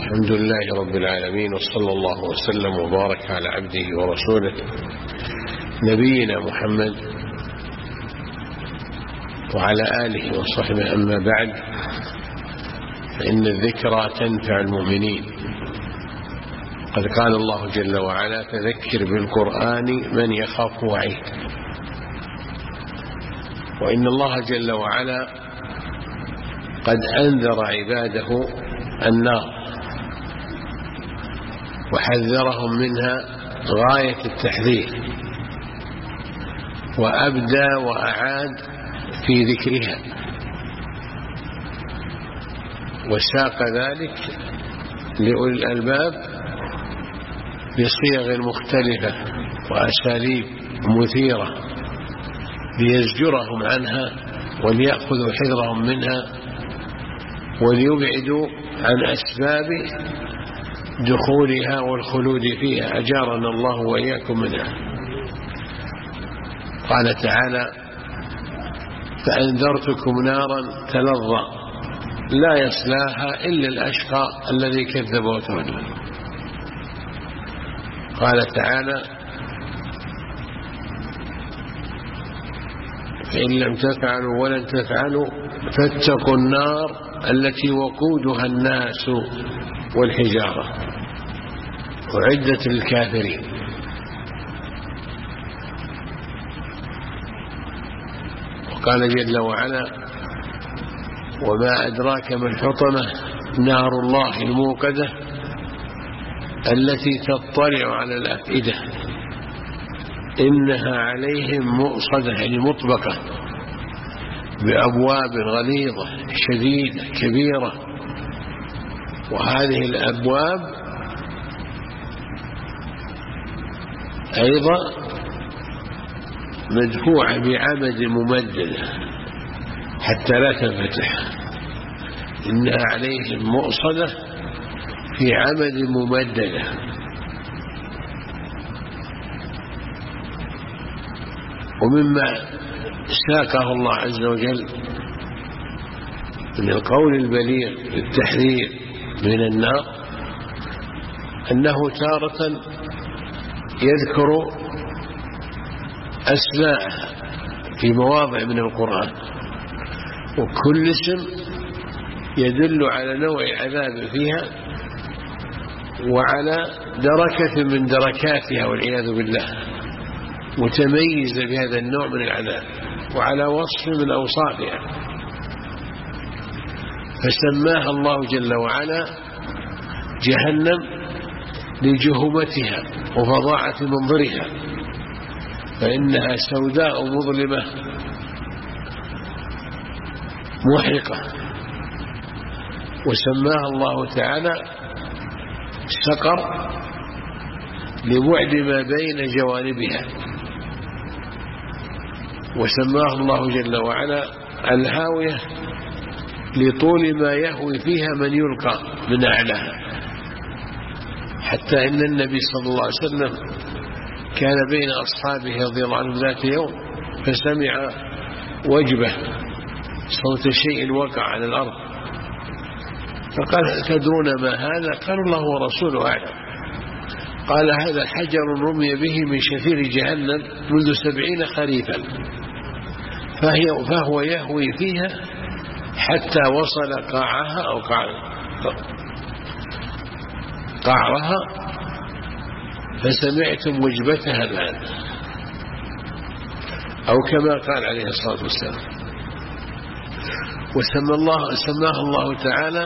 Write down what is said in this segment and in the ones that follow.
الحمد لله رب العالمين، وصلى الله وسلم وبارك على عبده ورسوله نبينا محمد وعلى آله وصحبه. أما بعد، فإن الذكرى تنفع المؤمنين. قد قال الله جل وعلا: فذكر بالقرآن من يخاف وعيد. وإن الله جل وعلا قد أنذر عباده النار وحذرهم منها غاية التحذير، وأبدى وأعاد في ذكرها، وساق ذلك لأولي الألباب بصيغ مختلفة وأساليب مثيرة ليزجرهم عنها وليأخذوا حذرهم منها وليبعدوا عن أسباب دخولها والخلود فيها، أجارنا الله وإياكم منها. قال تعالى: فأنذرتكم نارا تلظى لا يصلاها إلا الأشقى الذي كذب وتولى. قال تعالى: فإن لم تفعلوا ولن تفعلوا فاتقوا النار التي وقودها الناس والحجارة أعدت للكافرين. وقال جل وعلا: وما أدراك ما الحطمة نار الله الموقدة التي تطلع على الأفئدة إنها عليهم مؤصدة، يعني مطبقة بأبواب غليظة شديدة كبيرة. وهذه الأبواب أيضا مدفوعة بعمد ممدد حتى لا تنفتح، إنها عليهم مؤصدة في عمد ممددة. ومما ساقه الله عز وجل من القول البليغ للتحذير من النار أنه تارة يذكر أسماءها في مواضع من القرآن، وكل اسم يدل على نوع عذاب فيها وعلى دركة من دركاتها والعياذ بالله، متميزة بهذا النوع من العذاب وعلى وصف من أوصافها. فسماها الله جل وعلا جهنم لجهمتها وفظاعة منظرها، فإنها سوداء مظلمة محرقة. وسماها الله تعالى سقر لبعد ما بين جوانبها. وسماها الله جل وعلا الهاوية لطول ما يهوي فيها من يلقى من أعلاها، حتى إن النبي صلى الله عليه وسلم كان بين أصحابه رضي الله عنهم ذات يوم فسمع وجبة صوت شيء وقع على الأرض، فقال: تدرون ما هذا؟ قالوا: الله ورسوله أعلم. قال: هذا حجر رمي به من شفير جهنم منذ 70 خريفا، فهو يهوي فيها حتى وصل قاعها أو قعرها فسمعتم وجبتها الآن، أو كما قال عليه الصلاة والسلام. وسماها الله تعالى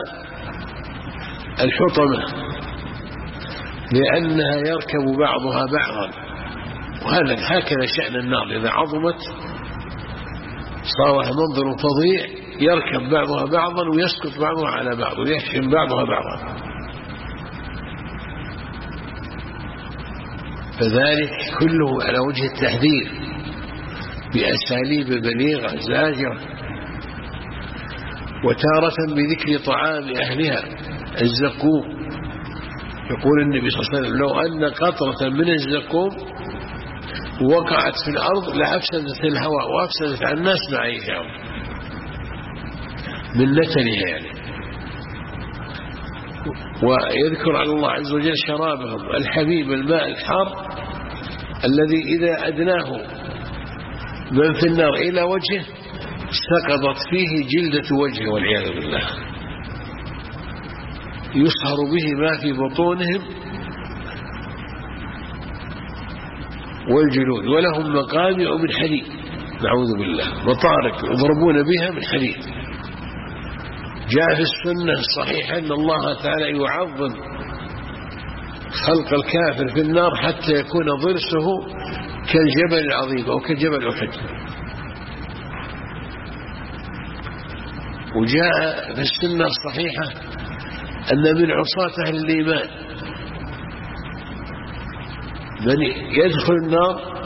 الحطمة لأنها يركب بعضها بعضا، هكذا شأن النار، إذا عظمت صار منظر فظيع، يركب بعضها بعضا ويسقط بعضها على بعض ويحشم بعضها بعضا. فذلك كله على وجه التحذير بأساليب بليغة زاجرة. وتارة بذكر طعام أهلها الزقوم. يقول النبي صلى الله عليه وسلم: لو أن قطرة من الزقوم وقعت في الأرض لأفسدت الهواء وأفسدت على الناس معيشهم من نتنها يعني. ويذكر على الله عز وجل شرابهم الحميم الماء الحار الذي إذا أدناه من في النار إلى وجهه سقطت فيه جلدة وجهه والعياذ بالله، يصهر به ما في بطونهم والجلود، ولهم مقامع من حديد، نعوذ بالله، مطارق يضربون بها من حديد. جاء في السنة الصحيحة أن الله تعالى يعظم خلق الكافر في النار حتى يكون ضرسه كالجبل العظيم أو كجبل أحد. وجاء في السنة الصحيحة أن من عصاة أهل الإيمان من يدخل النار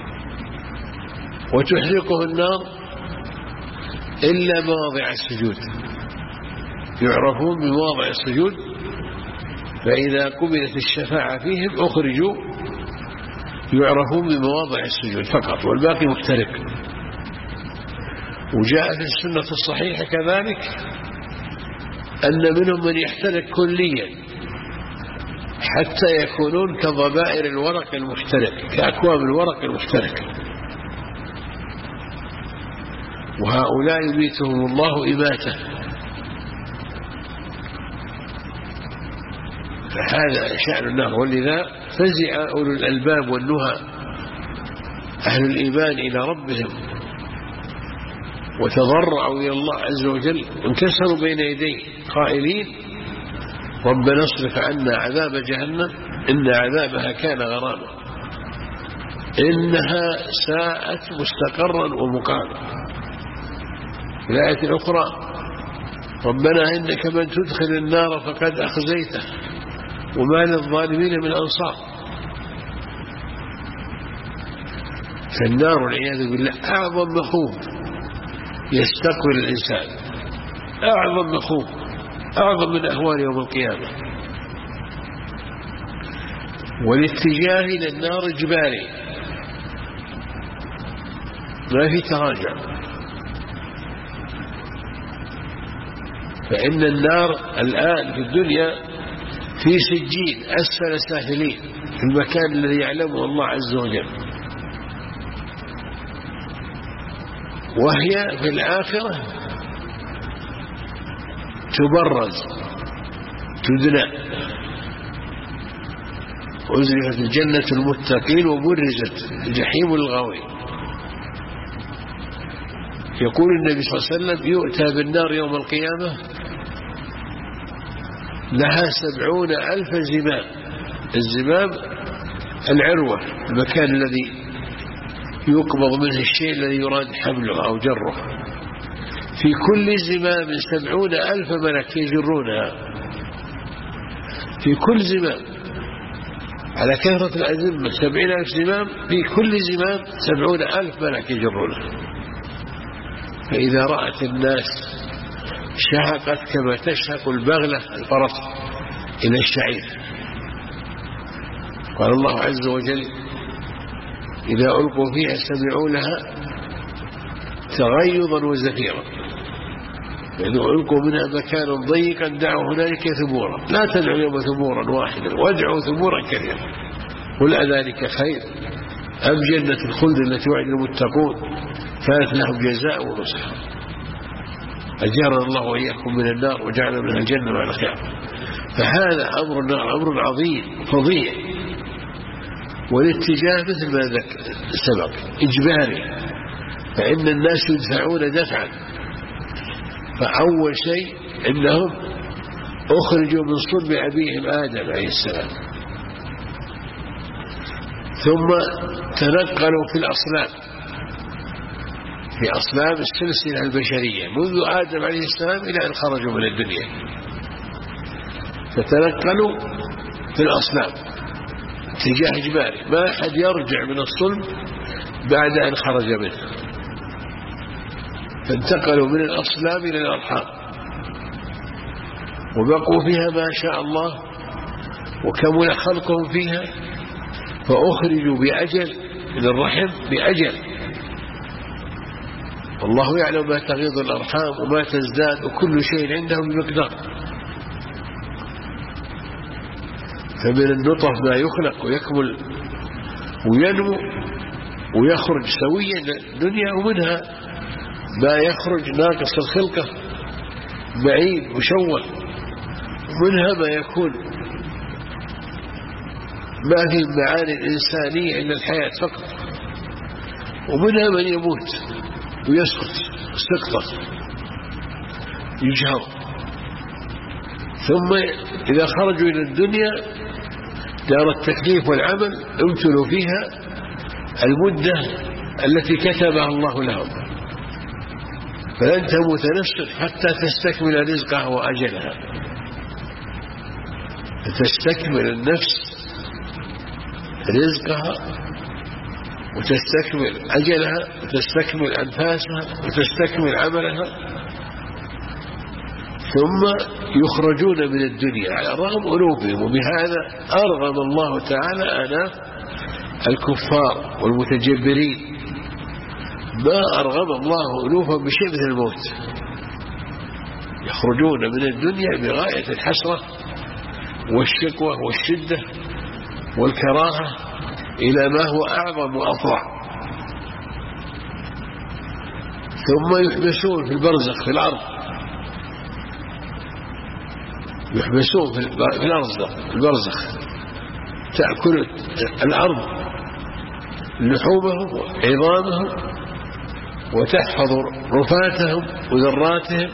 وتحرقه النار إلا مواضع السجود، يعرفون بمواضع السجود، فإذا قبلت الشفاعة فيهم أخرجوا يعرفون بمواضع السجود فقط، والباقي محترق. وجاء في السنة الصحيحة كذلك أن منهم من يحترق كليا حتى يكونون كضبائر الورق المحترق، كأكوام الورق المحترق، وهؤلاء يميتهم الله إماتة. فهذا شأن النار. ولذا فزع أولو الألباب والنهى أهل الإيمان إلى ربهم وتضرعوا إلى الله عز وجل، انكسروا بين يديه قائلين ربنا اصرف عنا عذاب جهنم إن عذابها كان غراما إنها ساءت مستقرا ومقاما. في الآية الأخرى ربنا إنك من تدخل النار فقد أخزيته وما للظالمين من أنصار. فالنار والعياذ بالله أعظم مخوف يستقبل الإنسان، أعظم مخوف، أعظم من أهوال يوم القيامة. والاتجاه إلى النار إجباري، ما في تراجع. فإن النار الآن في الدنيا في سجين أسفل سافلين في المكان الذي يعلمه الله عز وجل، وهي في الآخرة تبرز تدنى. أزلفت الجنة المتقين وبرزت الجحيم للغاوين. يقول النبي صلى الله عليه وسلم يؤتى بالنار يوم القيامة لها 70,000 زمام. الزمام العروة، المكان الذي يقبض منه الشيء الذي يراد حمله أو جره. في كل زمام 70,000 ملك يجرونها، في كل زمام، على كثرة الأزمة 70,000 زمام، في كل زمام 70,000 ملك يجرونها. فإذا رأت الناس شهقت كما تشهق البغلة الفرس إلى الشعير. قال الله عز وجل إذا ألقوا فيها سمعوا لها تغيظا وزفيرا، إذا ألقوا منها مكانا ضيقا دعوا هنالك ثبورا، لا تدعوا يوم ثبورا واحدا وادعوا ثبورا كثيرا، قل أذلك خير أم جنة الخلد التي وعد المتقون كانت لهم جزاء ونصر. أجارنا الله وإياكم من النار وجعلنا من الجنة مع الخير. فهذا أمر النار أمر عظيم فظيع. والاتجاه مثل ما سبق إجباري، فإن الناس يدفعون دفعا. فأول شيء إنهم أخرجوا من صلب أبيهم آدم عليه السلام، ثم تنقلوا في الأصلاب، في أصلاب السلسلة البشرية منذ آدم عليه السلام إلى أن خرجوا من الدنيا، فتنقلوا في الأصلاب اتجاه إجباري، ما أحد يرجع من الصلب بعد أن خرج منه. فانتقلوا من الأصلاب إلى الأرحام وبقوا فيها ما شاء الله وكمل خلقهم فيها، فأخرجوا بأجل من الرحم بأجل، والله يعلم ما تغيض الأرحام وما تزداد وكل شيء عنده بمقدار. فمن النطف ما يخلق ويكمل وينمو ويخرج سويا للدنيا، ومنها ما يخرج ناقص الخلقة بعيد مشوه، ومنها ما يكون ما في المعاني الإنسانية إلا الحياة فقط، ومنها من يموت ويسقط سقطة يجهر، ثم إذا خرجوا إلى الدنيا دار التكليف والعمل امتلوا فيها المدة التي كتبها الله لهم، فلن تموت نفس حتى تستكمل رزقها وأجلها. فتستكمل النفس رزقها وتستكمل أجلها وتستكمل أنفاسها وتستكمل عملها، ثم يخرجون من الدنيا على رغم أنوفهم. وبهذا أرغم الله تعالى أناف الكفار والمتجبرين، ما أرغم الله أنوفهم بشيء مثل الموت، يخرجون من الدنيا بغاية الحسرة والشكوى والشدة والكراهة إلى ما هو أعظم وأفظع، ثم يحبسون في البرزخ في الأرض، يحبسون في البرزخ تأكل الأرض لحومهم وعظامهم وتحفظ رفاتهم وذراتهم،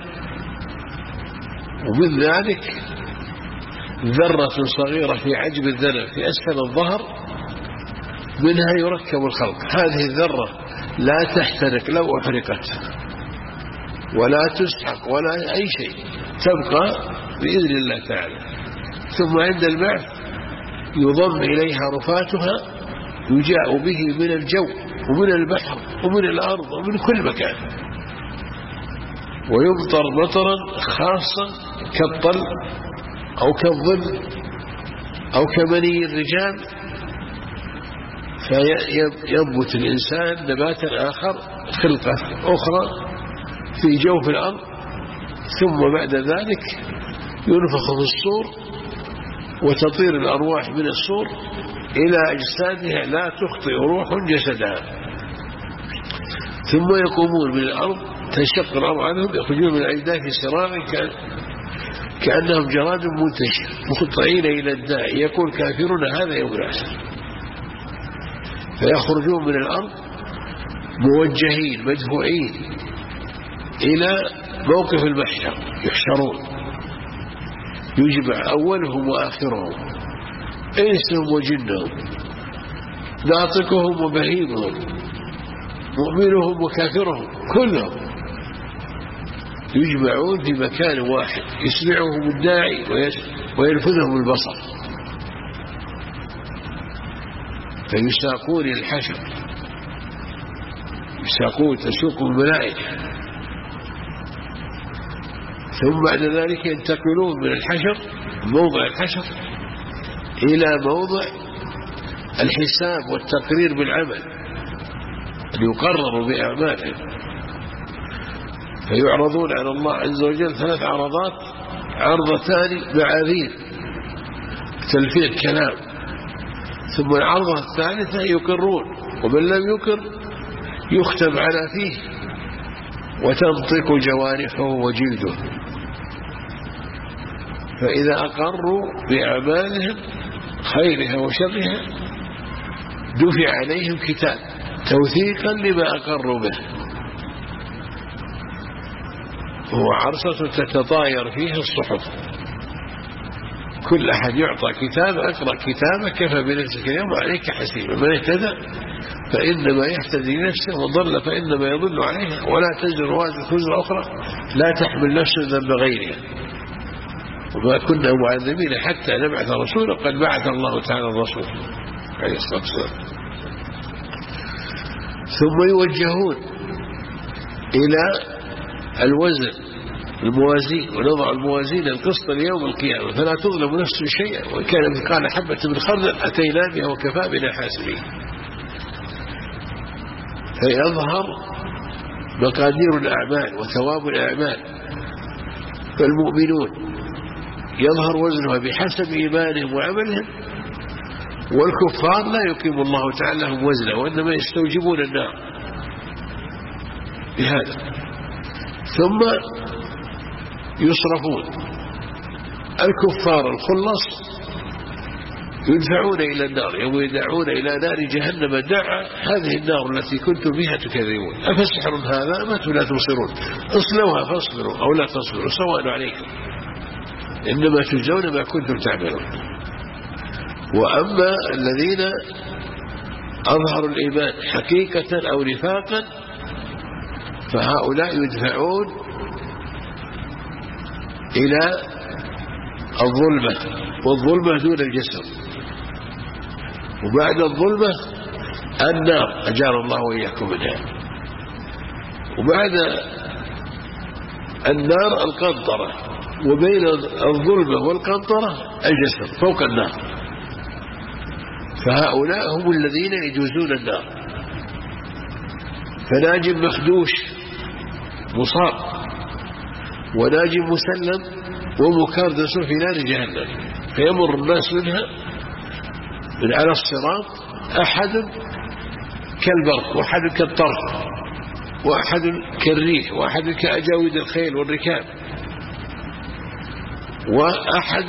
ومن ذلك ذرة صغيرة في عجب الذنب في أسفل الظهر منها يركب الخلق. هذه الذرة لا تحترق لو أحرقت ولا تسحق ولا أي شيء، تبقى بإذن الله تعالى. ثم عند البعث يضم إليها رفاتها، يجاء به من الجو ومن البحر ومن الأرض ومن كل مكان، ويمطر مطرا خاصا كالطل أو كالظل أو كمني الرجال، فينبت الإنسان نباتا آخر خلقة أخرى في جوف الأرض، ثم بعد ذلك ينفخ في الصور وتطير الأرواح من الصور إلى أجسادها لا تخطئ روح جسدها، ثم يقومون من الأرض تنشق الأرض عنهم، يخرجون من الأجداث سراعا كأنهم جراد منتشر مخطئين إلى الداء، يقول كافرون هذا يوم العسر، فيخرجون من الأرض موجهين مدفوعين إلى موقف المحشر، يحشرون يجمع أولهم وآخرهم، إنسهم وجنهم، ناطقهم وبهيمهم، مؤمنهم وكافرهم، كلهم يجمعون في مكان واحد يسمعهم الداعي وينفذهم البصر، فيساقون الحشر، يساقون تسوق الملائكة، ثم بعد ذلك ينتقلون من الحشر موضع الحشر إلى موضع الحساب والتقرير بالعمل ليقرروا بأعمالهم، فيعرضون على الله عز وجل 3 عرضات، عرضتان معاذير تلفيق كلام، ثم العرضة الثالثة يقرون، ومن لم يقر يختم على فيه وتنطق جوارحه وجلده، فإذا أقروا بأعمالهم خيرها وشرها دفع عليهم كتاب توثيقا لما أقروا به، هو عرصة تتطاير فيه الصحف، كل أحد يعطى كتاب، أقرأ كتابك كفى بنفسك اليوم عليك حسيبا، من اهتدى فإنما يهتدي لنفسه وضل فإنما يضل عليها، ولا تزر وازرة وزر أخرى، لا تحمل نفس ذنب غيرها، وما كنا معذبين حتى نبعث رسولا، قد بعث الله تعالى الرسول عليه الصلاة والسلام. ثم يوجهون إلى الوزن الموازين، ونضع الموازين القسط ليوم القيامة فلا تظلم نفس شيئا، وإن كان مثقال حبة من خردل أتينا بها وكفى بنا حاسبين، فيظهر مقادير الأعمال وثواب الأعمال، فالمؤمنون يظهر وزنها بحسب إيمانهم وعملهم، والكفار لا يقيم الله تعالى لهم وزنه، وإنما يستوجبون النار بهذا. ثم يصرفون الكفار الخلص يدفعون إلى النار، يوم يدعون إلى نار جهنم دعا هذه النار التي كنتم بها تكذبون أفسحر هذا أم أنتم لا تبصرون اصلوها فاصبروا أو لا تصبروا سواء عليكم إنما تجزون ما كنتم تعملون. وأما الذين أظهروا الإيمان حقيقة أو نفاقا فهؤلاء يدفعون إلى الظلمة، والظلمة دون الجسر، وبعد الظلمة النار أجار الله وإياكم منها، وبعد النار القنطرة، وبين الظلمة والقنطرة الجسر فوق النار. فهؤلاء هم الذين يجوزون النار. فناج مخدوش مصاب، وناج مسلم ومكردس في نار جهنم، فيمر الناس منها من على الصراط أحد كالبرق، وأحد كالطرف، وأحد كالريح، وأحد كأجاود الخيل والركاب، وأحد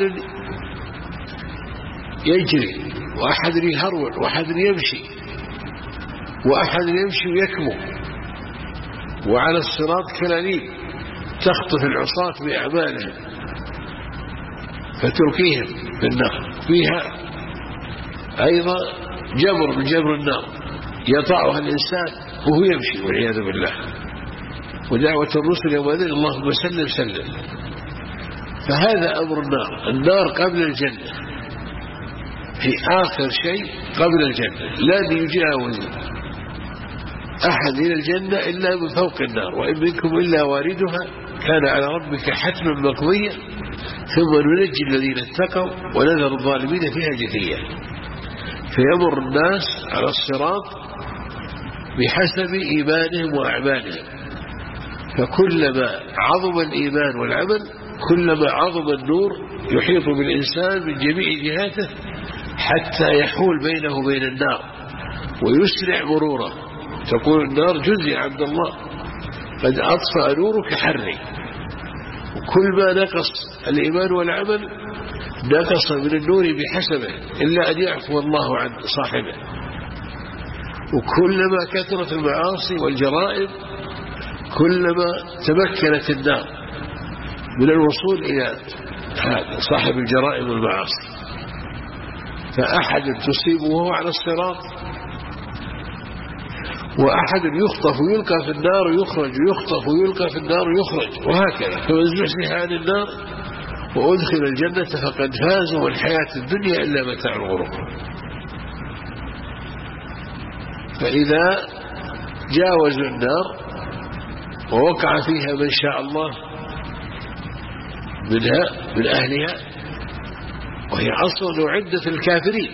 يجري، وأحد يهرول، وأحد يمشي، وأحد يمشي ويكمو. وعلى الصراط كلاليب تخطف العصاة بأعمالهم فتركيهم في النار. فيها أيضا جبر من جبر النار يطعها الإنسان وهو يمشي والعياذ بالله. ودعوة الرسل يومئذ اللهم سلم سلم. فهذا أمر النار. النار قبل الجنة، في آخر شيء قبل الجنة، لا يجاوز أحد إلى الجنة إلا من فوق النار، وإن منكم إلا واردها كان على ربك حتما مقضيا ثم ننجي الذين اتقوا ونذر الظالمين فيها جثيا. فيمر الناس على الصراط بحسب إيمانهم وأعمالهم، فكلما عظم الإيمان والعمل كلما عظم النور يحيط بالإنسان من جميع جهاته حتى يحول بينه وبين النار ويسرع مروره. تقول النار جزء يا عبد الله قد أطفأ نورك حري. وكل ما نقص الإيمان والعمل نقص من النور بحسبه إلا أن يعفو الله عن صاحبه. وكلما كثرت المعاصي والجرائم كلما تمكنت النار من الوصول إلى هذا صاحب الجرائم والمعاصي. فأحد تصيبه وهو على الصراط، وأحد يخطف ويلقى في النار ويخرج، ويخطف ويلقى في النار ويخرج، وهكذا. فمن زحزح عن النار وأدخل الجنة فقد فاز، والحياة الدنيا إلا متاع الغرور. فإذا جاوزوا النار ووقع فيها من شاء الله من أهلها، وهي أصلا أعدت الكافرين،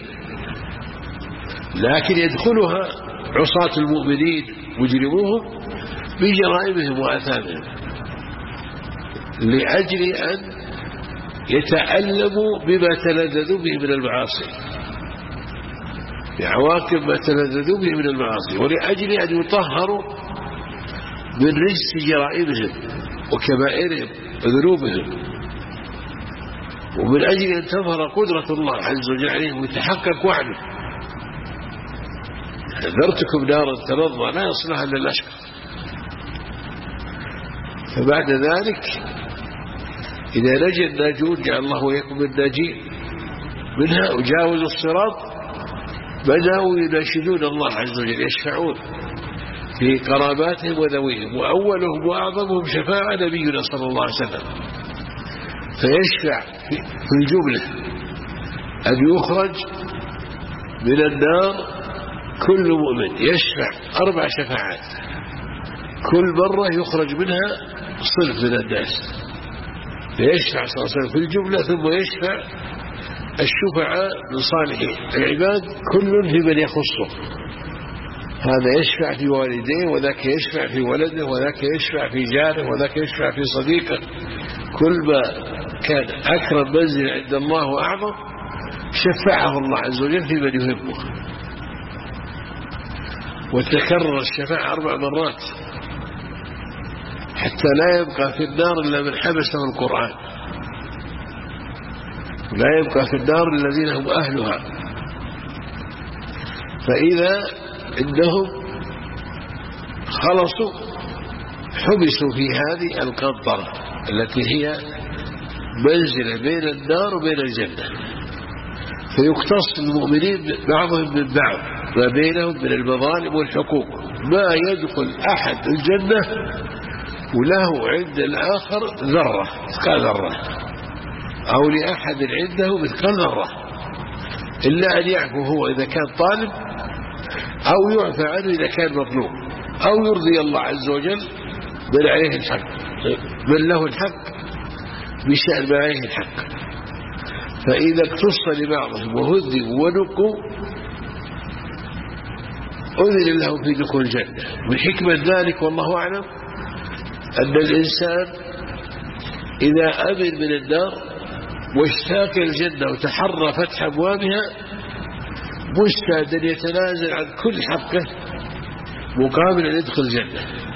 لكن يدخلها عصاة المؤمنين مجرموهم بجرائمهم وآثامهم لأجل أن يتألموا بما تلذذوا به من المعاصي، بعواقب ما تلذذوا به من المعاصي، ولأجل أن يطهروا من رجس جرائمهم وكبائرهم وذنوبهم، ومن أجل أن تظهر قدرة الله عز وجل عليهم ويتحقق وعده. أنذرتكم نارا تلظى لا يصلها إلا الأشقى. فبعد ذلك إذا نجى الناجون جعل الله وإياكم من الناجين منها وجاوزوا الصراط بدأوا يناشدون الله عز وجل، يشفعون في قراباتهم وذويهم، وأولهم وأعظمهم شفاعة نبينا صلى الله عليه وسلم. فيشفع في الجملة أن يخرج من النار كل مؤمن، يشفع 4 شفاعات، كل مرة يخرج منها صنف من الناس، فيشفع صلى الله عليه وسلم في الجملة، ثم يشفع الشفعاء من صالح العباد كل في من يخصه. هذا يشفع في والديه، وذاك يشفع في ولده، وذاك يشفع في جاره، وذاك يشفع في صديقه. كل ما كان أكرم منزل عند الله وأعظم شفعه الله عز وجل في من يهمه، وتكرر الشفاعة 4 مرات حتى لا يبقى في النار إلا من حبسه القرآن، لا يبقى في النار الذين هم أهلها. فإذا إنهم خلصوا حبسوا في هذه القنطرة التي هي منزلة بين النار وبين الجنة، فيقتص المؤمنين بعضهم من بعض ما بينهم من المظالم والحقوق، ما يدخل أحد الجنة وله عند الآخر ذرة مثقال ذرة، أو لأحد عنده مثقال ذرة، إلا أن يعفو هو إذا كان طالب، أو يعفى عنه إذا كان مطلوب، أو يرضي الله عز وجل من عليه الحق، من له الحق بشأن ما عليه الحق. فإذا اقتص لبعضهم وهذبوا ونقوا أذن لهم في دخول الجنة. من حكمة ذلك والله أعلم أن الإنسان إذا أمن من النار واشتاق الجنة وتحرى فتح أبوابها مستعد يتنازل عن كل حقه مقابل أن يدخل الجنة،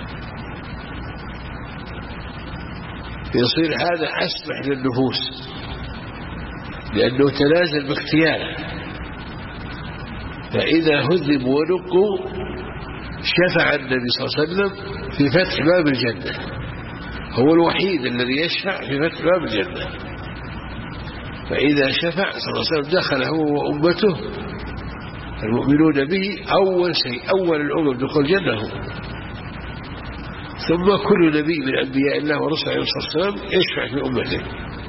يصير هذا أسمح للنفوس لأنه تنازل باختياره. فإذا هذبوا ونقوا شفع النبي صلى الله عليه وسلم في فتح باب الجنة، هو الوحيد الذي يشفع في فتح باب الجنة. فإذا شفع صلى الله عليه وسلم دخل هو وأمته المؤمنون به أول شيء، أول الأمم دخول الجنة هو، ثم كل نبي من أنبياء الله ورسله عليه الصلاة والسلام يشفع في أمته.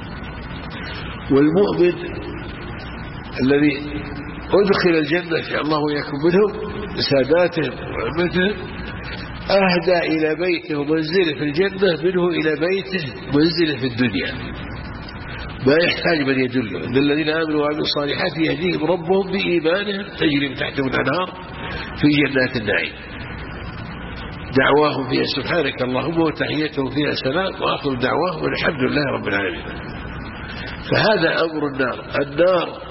والمؤمن الذي أدخل الجنة في الله ويكون منهم ساداتهم وعمتهم أهدى إلى بيته منزله في الجنة منه إلى بيته منزله في الدنيا، ما يحتاج من يدله. إن الذين آمنوا وعملوا الصالحات يهديهم ربهم بإيمانهم تجري من تحتهم الأنهار في جنات النعيم، دعواهم فيها سبحانك اللهم وتحيتهم فيها سلام وآخر دعواهم الحمد لله رب العالمين. فهذا أمر النار. النار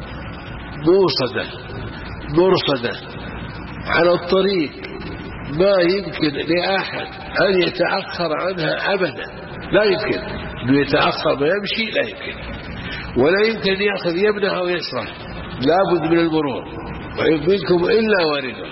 مرصدة على الطريق، ما يمكن لأحد أن يتأخر عنها أبدا، لا يمكن أن يتأخر ما يمشي، لا يمكن، ولا يمكن أن يأخذ يمنه أو يسره، لابد من المرور، وإن منكم إلا واردها،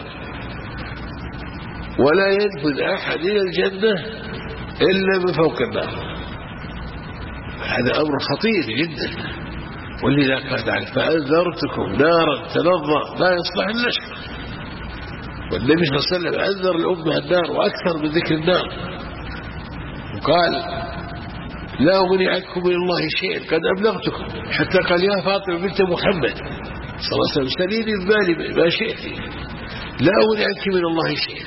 ولا ينفذ أحد إلى الجنة إلا من فوق النار. هذا أمر خطير جدا. ولذا قال تعالى فأنذرتكم نارا تلظى لا يصلح النشر. والنبي صلى الله عليه وسلم أنذر الأمة النار وأكثر من ذكر النار، وقال لا أغني عنكم من الله شيئا قد أبلغتكم، حتى قال يا فاطمة بنت محمد صلى الله عليه وسلم سليني بمالي ما شئت لا أغني عنك من الله شيئا.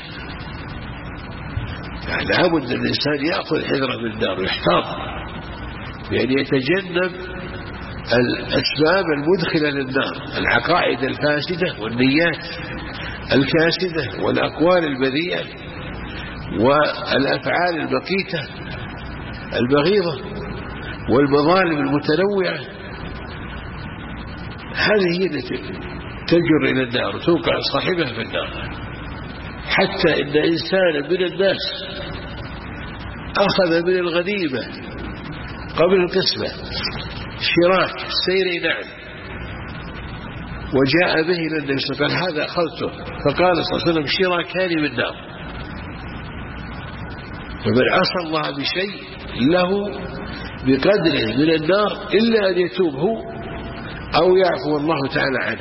يعني لابد الإنسان يأخذ حذره من النار ويحتاط بأن يتجنب الأسباب المدخلة للنار، العقائد الفاسدة والنيات الكاسدة والأقوال البذيئة والأفعال البقيتة البغيضة والمظالم المتنوعة. هذه هي التي تجر إلى النار وتوقع صاحبها في النار. حتى إن إنسانا من الناس أخذ من الغنيمة قبل القسمة شراك سير نعم وجاء به إلى النبي صلى الله عليه وسلم، هذا أخذته، فقال صلى الله عليه وسلم شراكان من النار. فمن عصى الله بشيء له بقدره من النار إلا أن يتوب هو أو يعفو الله تعالى عنه.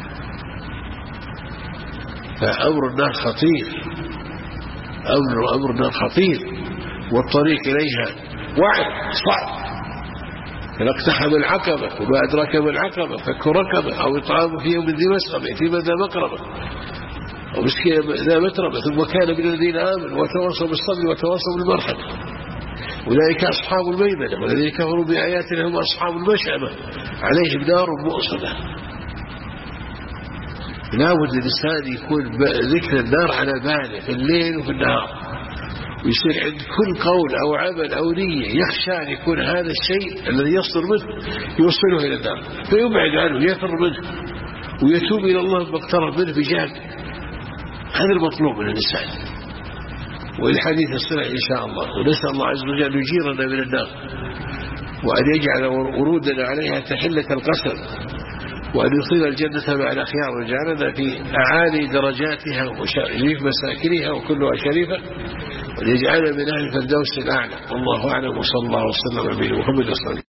فأمر النار خطير، أمر النار خطير، والطريق إليها وعد صعب. فاقتحم العقبة وما أدراك ما العقبة فك رقبة أو إطعام في يوم ذي مسغبة يتيما ذا مقربة أو مسكين ذا متربة ثم كان من الذين آمنوا وتواصوا بالصبر وتواصوا بالمرحمة أولئك أصحاب الميمنة والذين كفروا بآياتنا هم أصحاب المشأمة عليهم نار مؤصدة. لا بد الإنسان يكون ذكر النار على باله في الليل وفي النهار، ويصير عند كل قول أو عمل أو نية يخشى أن يكون هذا الشيء الذي يصدر منه يوصله إلى النار، فيبعد عنه يفر منه ويتوب إلى الله باقترب منه بجهل. هذا المطلوب من الإنسان، والحديث الصلاة إن شاء الله. ونسأل الله عز وجل أن يجيرنا من النار، وأن يجعل ورودنا عليها تحلة القسم، وأن يدخل الجنة مع الأخيار، ويجعلنا في أعالي درجاتها وشريف مساكنها وكلها شريفة، وأن يجعلنا من أهل الفردوس الأعلى. والله أعلم، وصلى الله وسلم على نبينا محمد.